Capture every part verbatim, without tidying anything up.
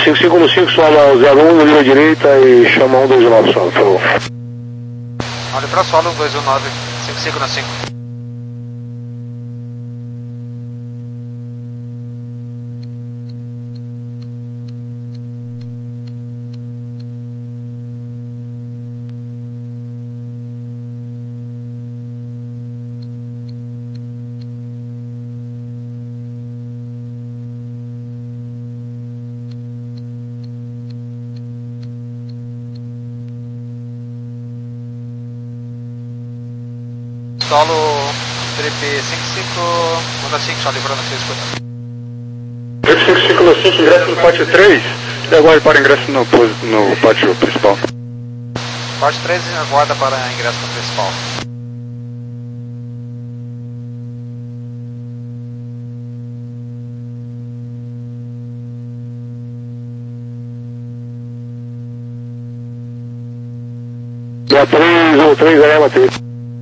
cinco cinco no cinco, soma zero um, linha direita e chama um dois nove solo, por favor. Olha pra solo, um dois um nove, cinco cinco no cinco. Solo trip cinco cinco, manda cinco, só livrando você escuta. trip cinco cinco no cinco, ingresso no pátio três, e aguarde para ingresso no, no pátio principal. Pátio três e aguarda para ingresso no principal. É três ou três, é, Matheus.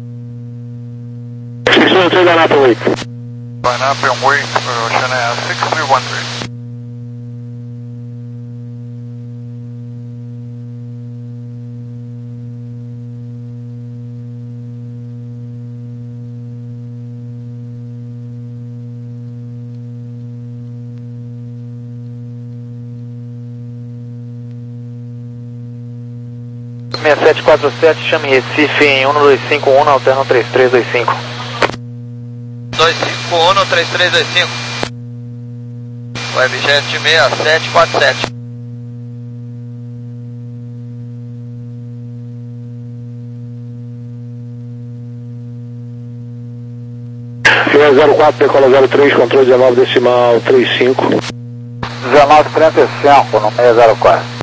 six one three, line up and wait. Line up and wait, uh, Chennai six three one three. seis sete quatro sete, chame Recife em um dois cinco um, alterno três três dois cinco. dois cinco um, três três dois cinco. Webjet seis sete quatro sete. Fia zero quatro, decola zero três, controle dezenove decimal trinta e cinco. dezenove trinta e cinco no seis zero quatro.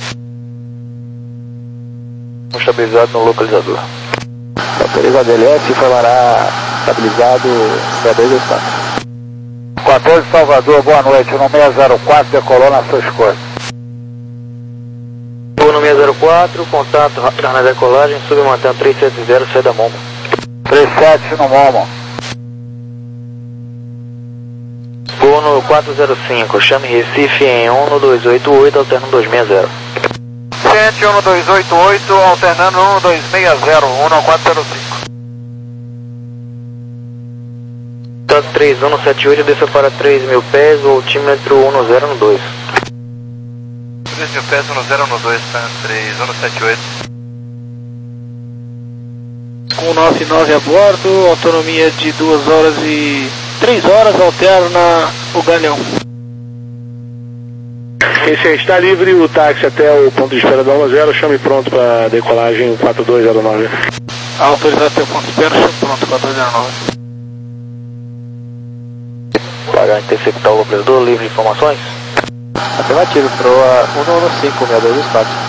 Estabilizado no localizador. Autorizado L S, falará estabilizado seis dois dois quatro. quatorze Salvador, boa noite. No seis zero quatro, decolou nas suas cores. No seis zero quatro, contato rápido na decolagem, submantendo três sete zero, sai da Momo. três sete no Momo. Voo no quatro zero cinco, chame Recife em um dois oito oito, alterno dois seis zero. Sente um dois oito oito, alternando um dois seis zero, um quatro zero cinco. Contato três um sete oito, desça para três mil pés, o altímetro um zero no dois. três mil pés, um zero no dois, tá? três um sete oito. Com nove nove a bordo, autonomia de duas horas e três horas, alterna o Galeão. Esse aí está livre, o táxi até o ponto de espera da um zero, chame pronto para decolagem quatro dois zero nove. Autorizado até o ponto de espera, chame pronto quatro dois zero nove. Para interceptar o operador, livre de informações? Afirmativo, proa um um cinco, seis dois quatro.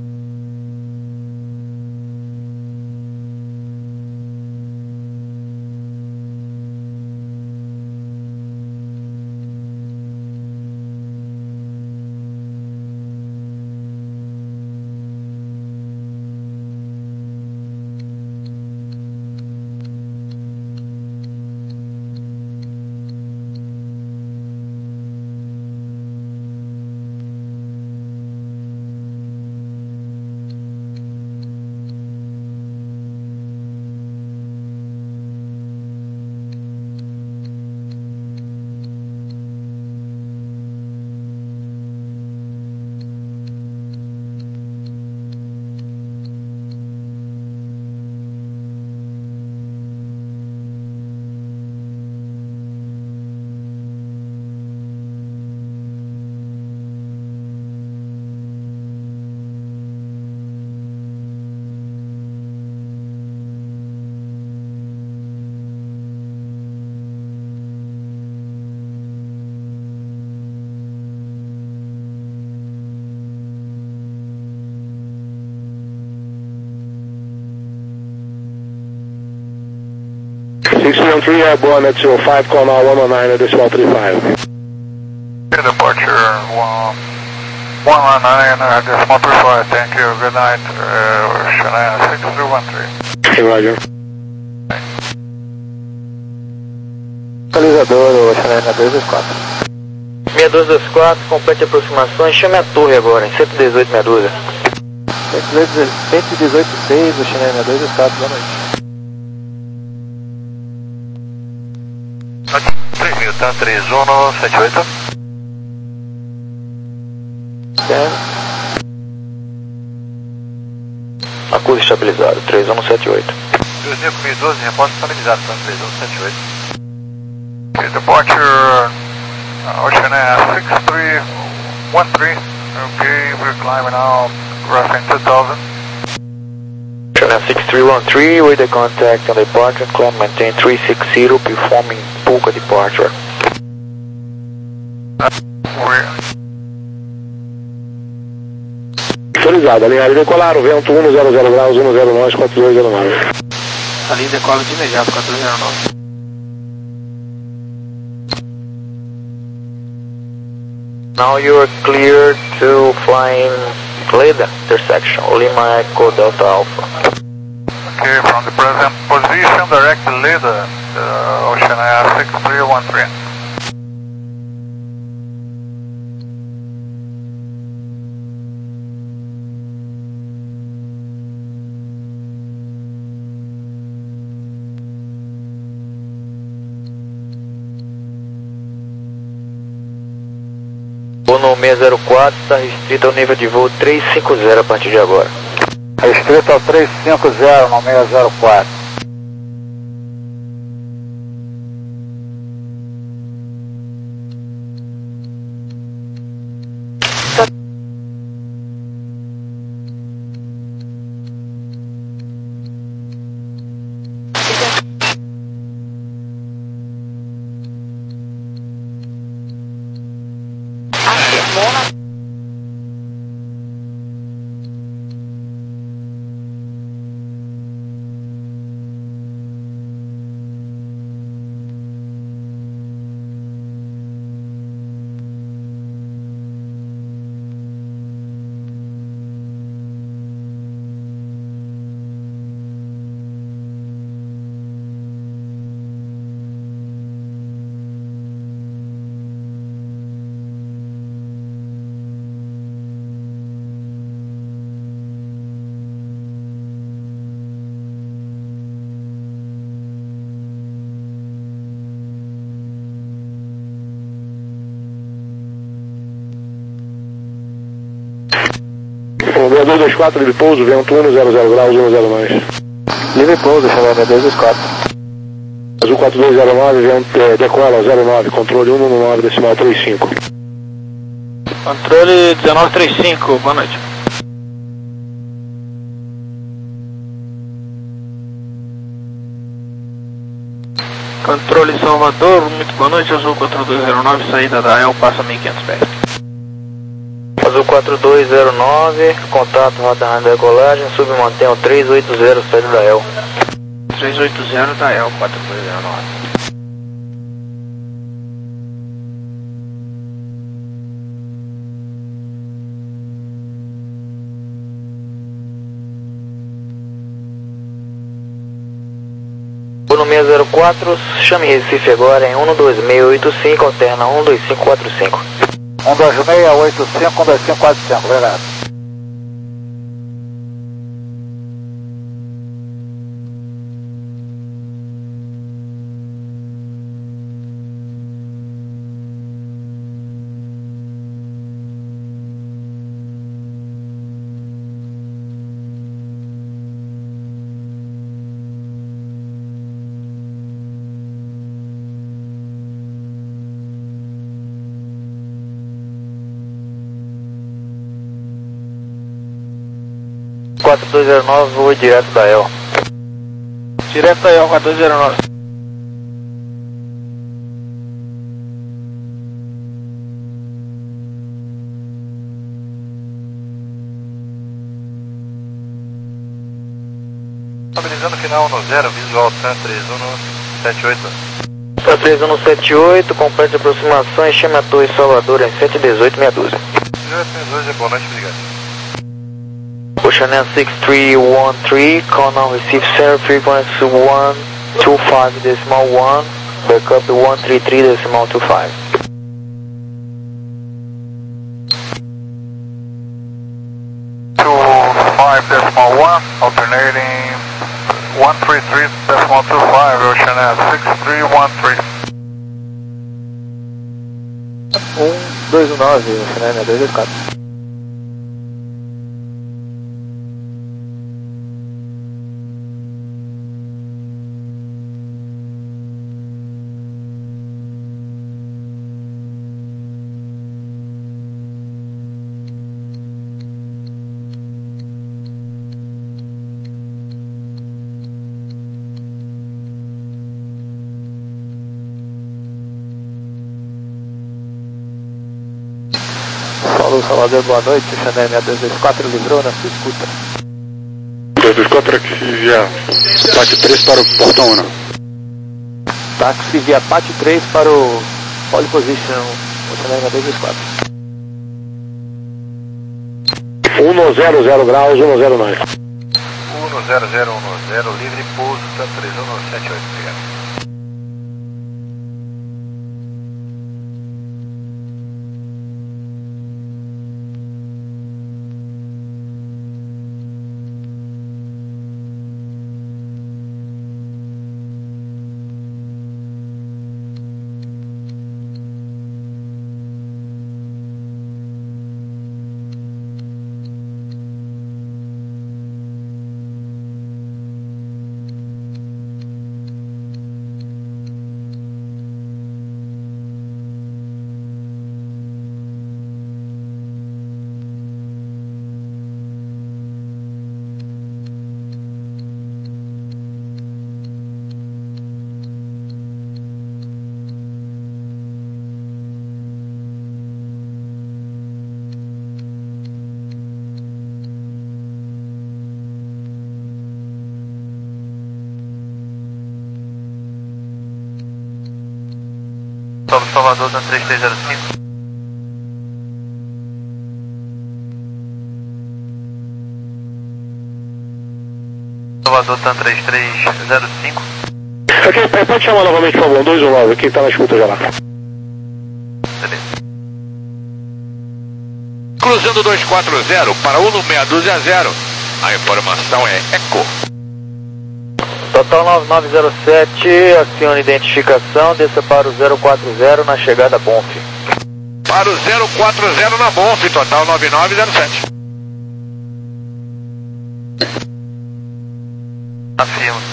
six one three, airborne at zero five, call now one one nine at decimal three five. Departure one one nine at decimal three five, thank you, good night, uh, Chennai six three one three. Hey, Roger. Localizador, o Chennai dois dois quatro. seis dois dois quatro, complete aproximações, chame a torre agora, em cento e dezoito meia dúzia. cento e dezoito seis, o China seis dois dois quatro, boa noite. três mil, tá? três um sete oito. Certo. Acústico estabilizado, três um sete oito. dois mil doze, repórter estabilizado, tá? três um sete oito. Okay, departure, uh, Ocean Air six three one three. Okay, we're climbing now, crossing two thousand. Ocean Air six three one three, with the contact on departure, climb maintain three six zero, performing Puka departure. We're Autorizado, alinhado e decolaram, vento um zero zero graus, um zero nove, quatro dois zero nove. Ali decola de imediato, quatro zero nove. Now you are clear to fly in Leda intersection, Lima Echo Delta Alpha. okay, from the present position, direct Leda, uh, Ocean Air six three one three. O no seis zero quatro está restrito ao nível de voo trezentos e cinquenta a partir de agora. Restrito ao trezentos e cinquenta no seis zero quatro. seis dois dois quatro, livre pouso, vento um zero zero graus, um zero mais. Livre pouso, China seis dois dois quatro. Azul quatro dois zero nove, vento, é, decola zero nove, controle um um nove, decimal trinta e cinco. Controle dezenove trinta e cinco, boa noite. Controle Salvador, muito boa noite, Azul quatro dois zero nove, saída da E L, passa mil e quinhentos pés. Azul quatro dois zero nove, contato, rota rádio decolagem, submantenha o três oito zero, saída da E L. três oito zero da E L, quatro dois zero nove. No seis zero quatro, chame Recife agora em um dois seis oito cinco, alterna um dois cinco quatro cinco. um dois seis oito cinco, um dois cinco quatro cinco, obrigado. quatro dois zero nove, voo direto da E L. Direto da E L, quatro dois zero nove. Estabilizando final no zero, visual T A três um sete oito. T A três um sete oito, complete aproximações, chame a Torre Salvador em sete dezoito meia dúzia. Hoje, boa noite, obrigado. Ocean Air six three one three, call now receive center frequency one two five decimal one, backup one three three decimal two five. five decimal one, alternating one three three decimal two five, Ocean Air six three one three. um dois um nove, Ocean Air dois dois quatro. Paulo Salvador, boa noite, Chanel seis dois dois quatro livrou na sua escuta. dois dois quatro aqui via Pátio três para o portão um. Táxi via Pátio três para o pole position, o Chanel seis dois quatro. um zero zero graus, um zero nove. um zero zero um zero, livre pouso para três um sete oito, obrigado. Salvador, da três três zero cinco. Salvador, tá três três zero cinco. Ok, pode chamar novamente, por favor, dois um nove, quem tá na escuta já lá. Beleza. Cruzando dois quatro zero para um no meia dúzia zero. A informação é Eco. Total nove nove zero sete, acione identificação, desça para o zero quatro zero na chegada Bonf. Para o zero quatro zero na Bonf, total nove nove zero sete. Afirma.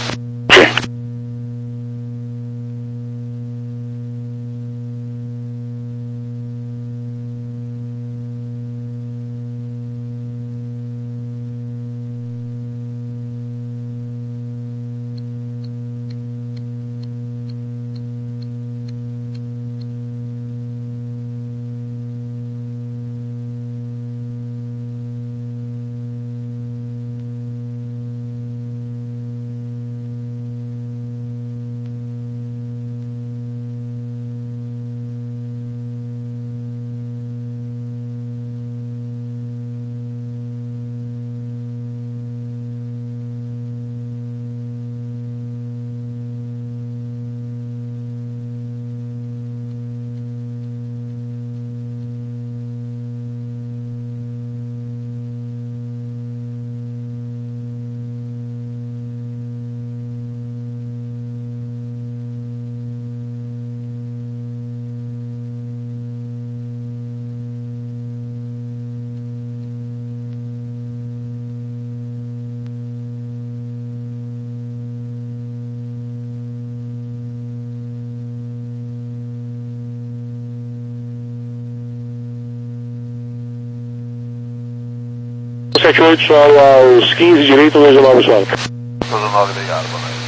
sete oito, solo aos quinze, direito, dois nove, solo. dois nove, obrigado, boa noite.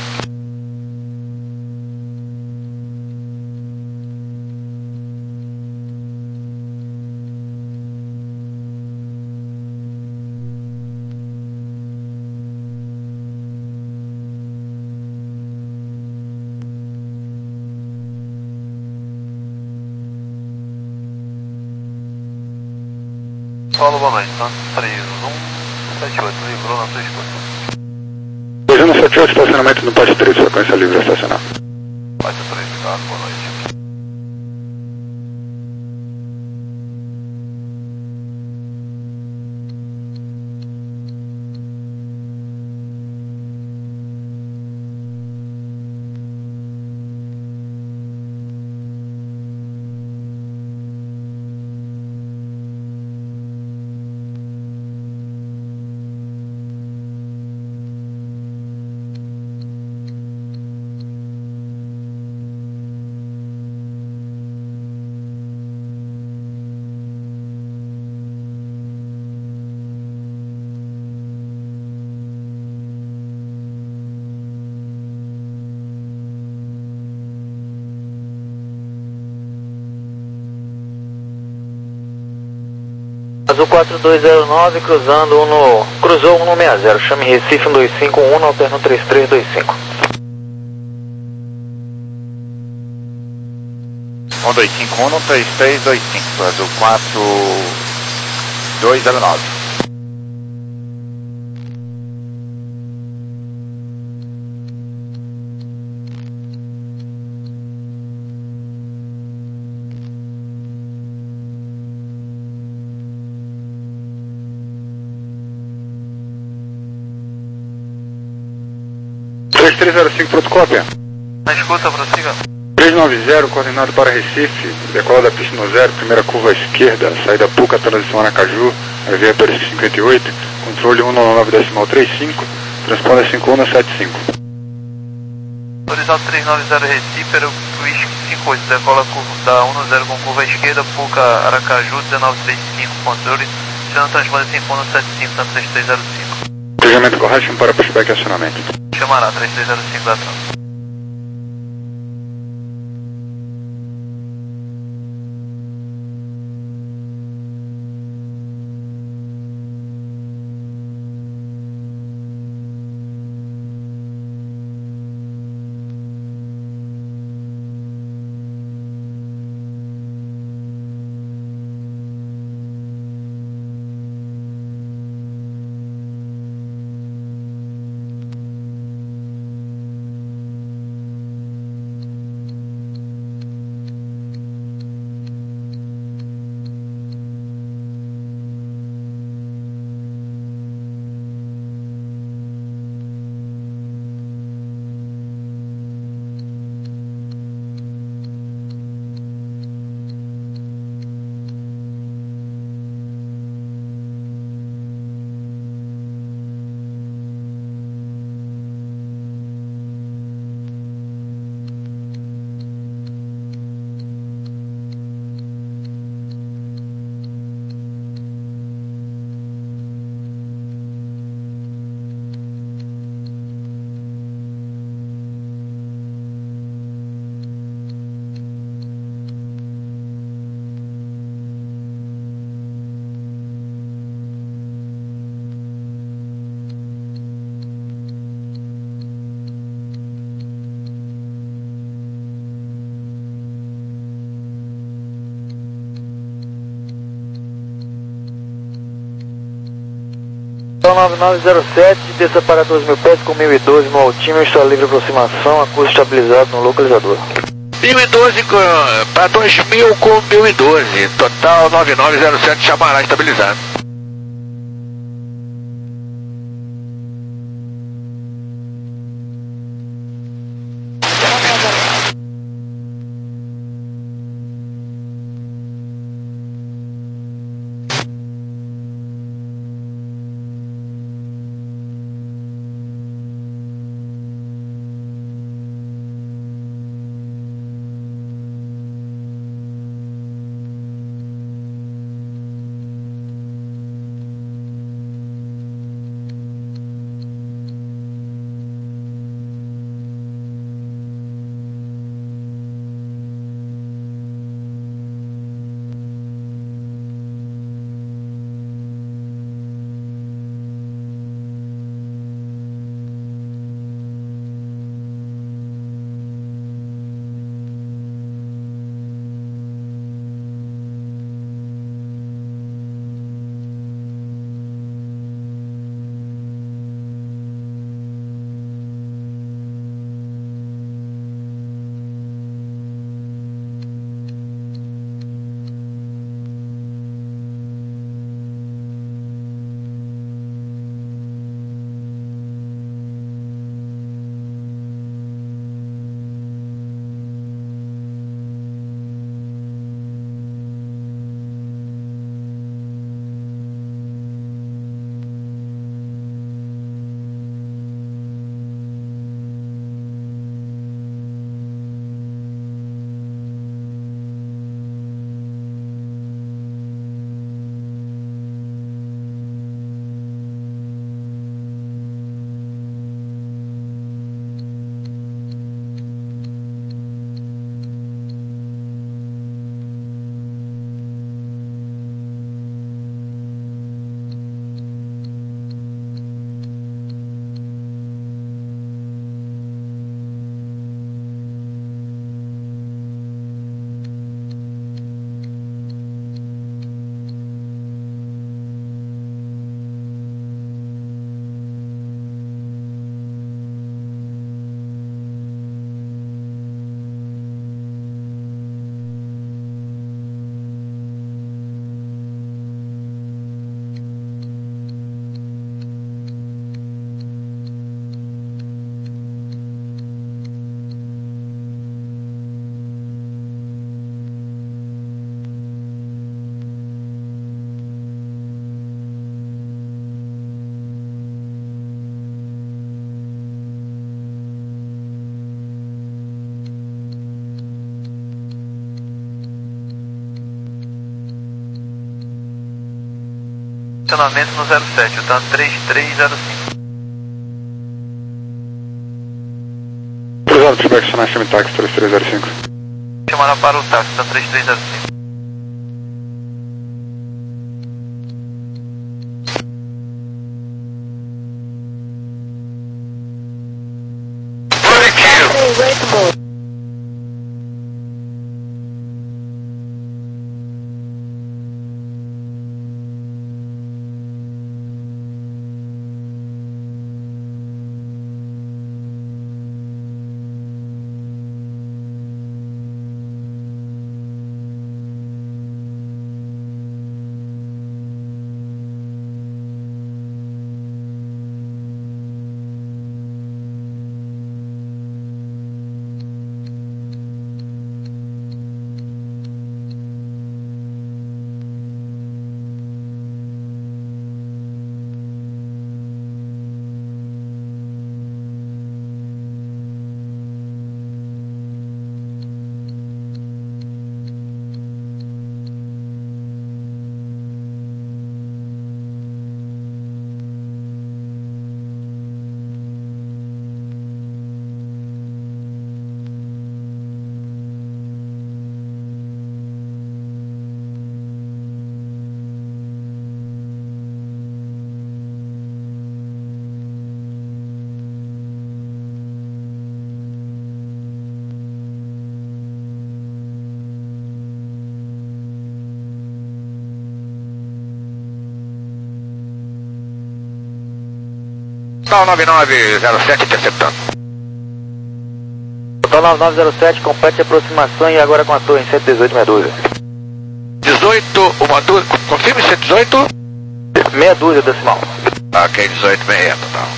Solo, boa noite, três um sete oito, livrou na sua escuta. dois um sete oito, estacionamento no Pátio três, frequência livre, estacionar. Pátio três, obrigado, boa noite. Azul quatro dois zero nove, cruzando um no... cruzou um no sessenta, chame Recife um dois cinco um, alterno três três dois cinco. um dois cinco um, três três dois cinco, Azul quatro dois zero nove. três três zero cinco, pronto, cópia. Na escuta, prossiga. três nove zero, coordenado para Recife, decola da pista no zero, primeira curva à esquerda, saída Puca, transição Aracaju, via Pérez cinquenta e oito, controle um nove nove decimal trinta e cinco, transponder cinco um sete cinco. Horizonte três nove zero Recife, era o Whisky cinquenta e oito, decola curva da um zero com curva à esquerda, Puca, Aracaju, dezenove trinta e cinco, controle, chama transponder cinco um sete cinco, tanto três três zero cinco. Planejamento correto, chama para pushback e acionamento. Chamará, três três zero cinco da trans. nove nove zero sete, desça para dois mil pés com mil e doze no altímetro, está livre aproximação, acústico estabilizado no localizador. mil e doze para dois mil com mil e doze, total nove nove zero sete, chamará estabilizado. Estacionamento no zero sete, o TAN três três zero cinco. Cruzado, feedback, acionar Chame Táxi três três zero cinco. Chamará para o táxi, TAN três três zero cinco. Total nove nove zero sete interceptando. Total nove nove zero sete, complete aproximação e agora com a torre em cento e dezoito, meia dúzia. dezoito, uma dúzia, confirme cento e dezoito? Meia dúzia decimal. Ok, dezoito, meia total.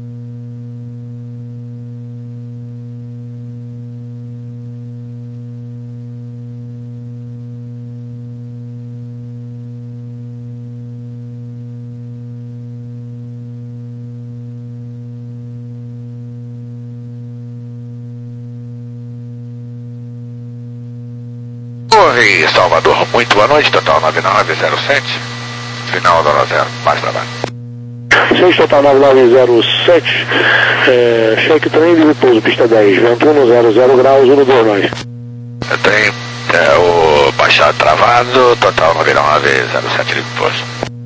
Torre Salvador, muito boa noite, total nove nove zero sete, final da hora zero, mais para baixo. seis total nove nove zero sete, é, cheque trem de pouso, pista dez, vento um zero zero graus, um dois nove. Trem, é, o baixado travado, total nove nove zero sete de pouso.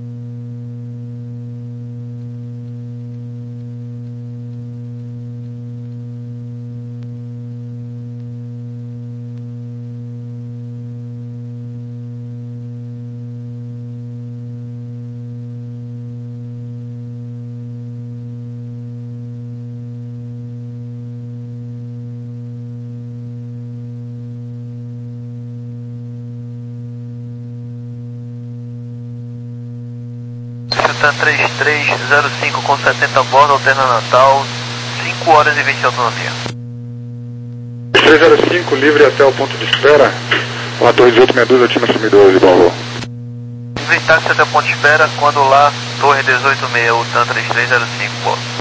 TAN três três zero cinco com setenta a bordo, alterna Natal, cinco horas e vinte de autonomia. três zero cinco, livre até o ponto de espera, com a torre dezoito meia dúzia, time S M doze, Balvô. Livre táxi até o ponto de espera, quando lá, torre dezoito meia, o TAN três três zero cinco, bordo.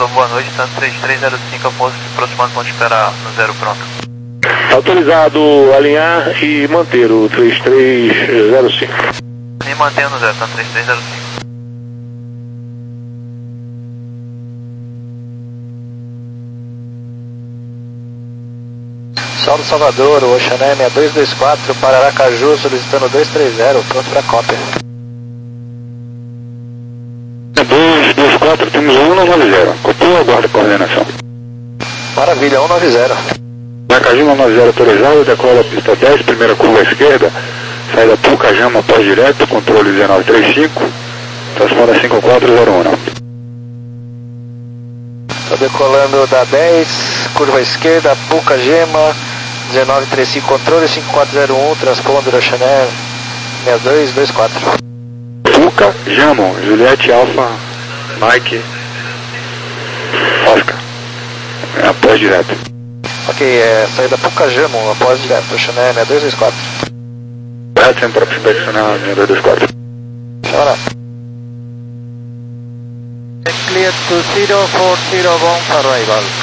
Oslo, boa noite, tanto três três zero cinco, após se aproximando, pode esperar no zero pronto. Autorizado alinhar e manter o três três zero cinco. E mantendo no zero, tanto três três zero cinco. Saldo Salvador, o Oceané seis dois dois quatro, para Aracaju, solicitando dois três zero, pronto para cópia. dois dois quatro, temos um nove zero. Copiou, aguarda a coordenação. Maravilha, cento e noventa. Aracaju cento e noventa autorizado, decola a pista dez, primeira curva à esquerda, saída Puca Jama, pós direto, controle dezenove trinta e cinco, transponder cinco quatro zero um. Estou decolando da dez, curva à esquerda, Puca Gema, dezenove trinta e cinco, controle cinco quatro zero um, transponder Oceané seis dois dois quatro. Puca Jama, Juliette Alfa, Mike, Oscar, é após direto. Ok, é saída Puca Jama, após direto, Oceané seis dois dois quatro. Correto, sempre para direcionar seis dois dois quatro. Chora. Clear to zero four zero, bound arrival.